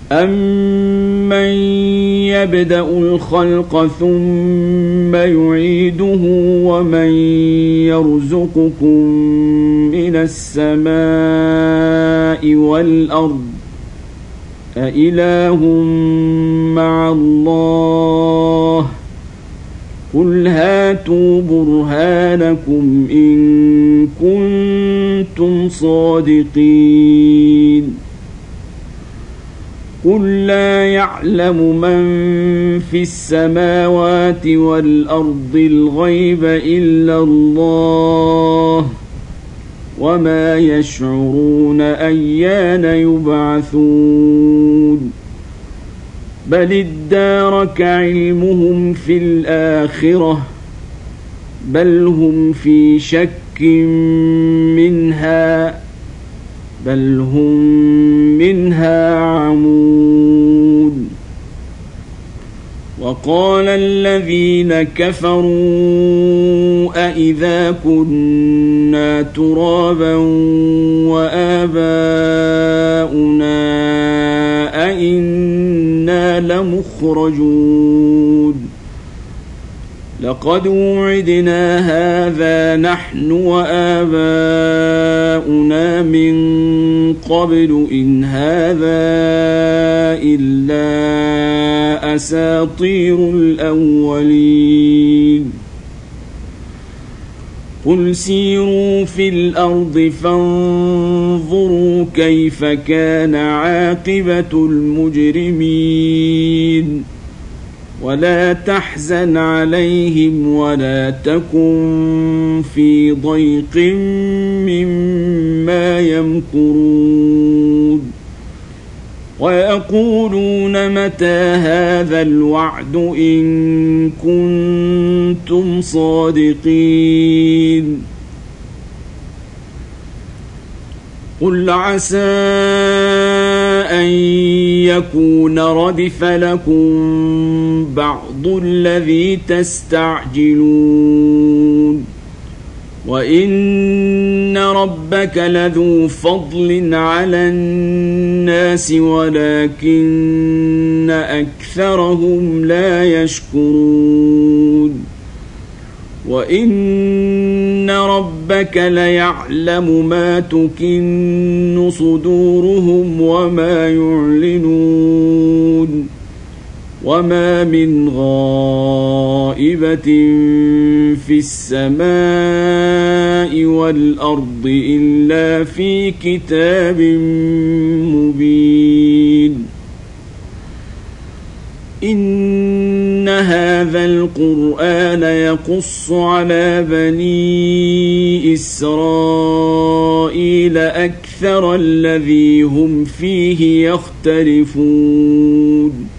أَمَّن يَبْدَأُ الْخَلْقَ ثُمَّ يُعِيدُهُ وَمَن يَرْزُقُكُم مِّنَ السَّمَاءِ وَالْأَرْضِ أَإِلَٰهٌ مَّعَ اللَّهِ قُلْ هَاتُوا بُرْهَانَكُمْ إِن كُنتُمْ صَادِقِينَ قُل لَّا يَعْلَمُ مَن فِي السَّمَاوَاتِ وَالْأَرْضِ الْغَيْبَ إِلَّا اللَّهُ وَمَا يَشْعُرُونَ أَيَّانَ يُبْعَثُونَ بَلِ ادَّارَكَ عِلْمُهُمْ فِي الْآخِرَةِ بَلْ هُمْ فِي شَكٍّ مِّنْهَا بَلْ هُمْ مِنْهَا عَمُونَ وَقَالَ الَّذِينَ كَفَرُوا أَإِذَا كُنَّا تُرَابًا وَآبَاؤُنَا أَإِنَّا لَمُخْرَجُونَ لَقَدْ وُعِدْنَا هَٰذَا نَحْنُ وَآبَاؤُنَا مِن قَبْلُ إِنْ هَٰذَا إِلَّا أَسَاطِيرُ الْأَوَّلِينَ قُلْ سِيرُوا فِي الْأَرْضِ فَانظُرُوا كَيْفَ كَانَ عَاقِبَةُ الْمُجْرِمِينَ وَلَا تَحْزَنْ عَلَيْهِمْ وَلَا تَكُنْ فِي ضَيْقٍ مِّمَّا يَمْكُرُونَ وَيَقُولُونَ مَتَىٰ هَٰذَا الْوَعْدُ إِن كُنتُمْ صَادِقِينَ قُلْ عَسَىٰ أَن يَكُونَ رَدِفَ لَكُم بَعْضُ الَّذِي تَسْتَعْجِلُونَ وَإِنَّ رَبَّكَ لَذُو فَضْلٍ عَلَى النَّاسِ وَلَٰكِنَّ أَكْثَرَهُمْ لَا يَشْكُرُونَ وَإِنَّ رَبَّكَ لَيَعْلَمُ مَا تُكِنُّ صُدُورُهُمْ وَمَا يُعْلِنُونَ وَمَا مِنْ غَائِبَةٍ فِي السَّمَاءِ وَالْأَرْضِ إِلَّا فِي كِتَابٍ مُبِينٍ إِنَّ هَذَا الْقُرْآنَ يَقُصُّ عَلَى بَنِي إِسْرَائِيلَ أَكْثَرَ الَّذِي هُمْ فِيهِ يَخْتَلِفُونَ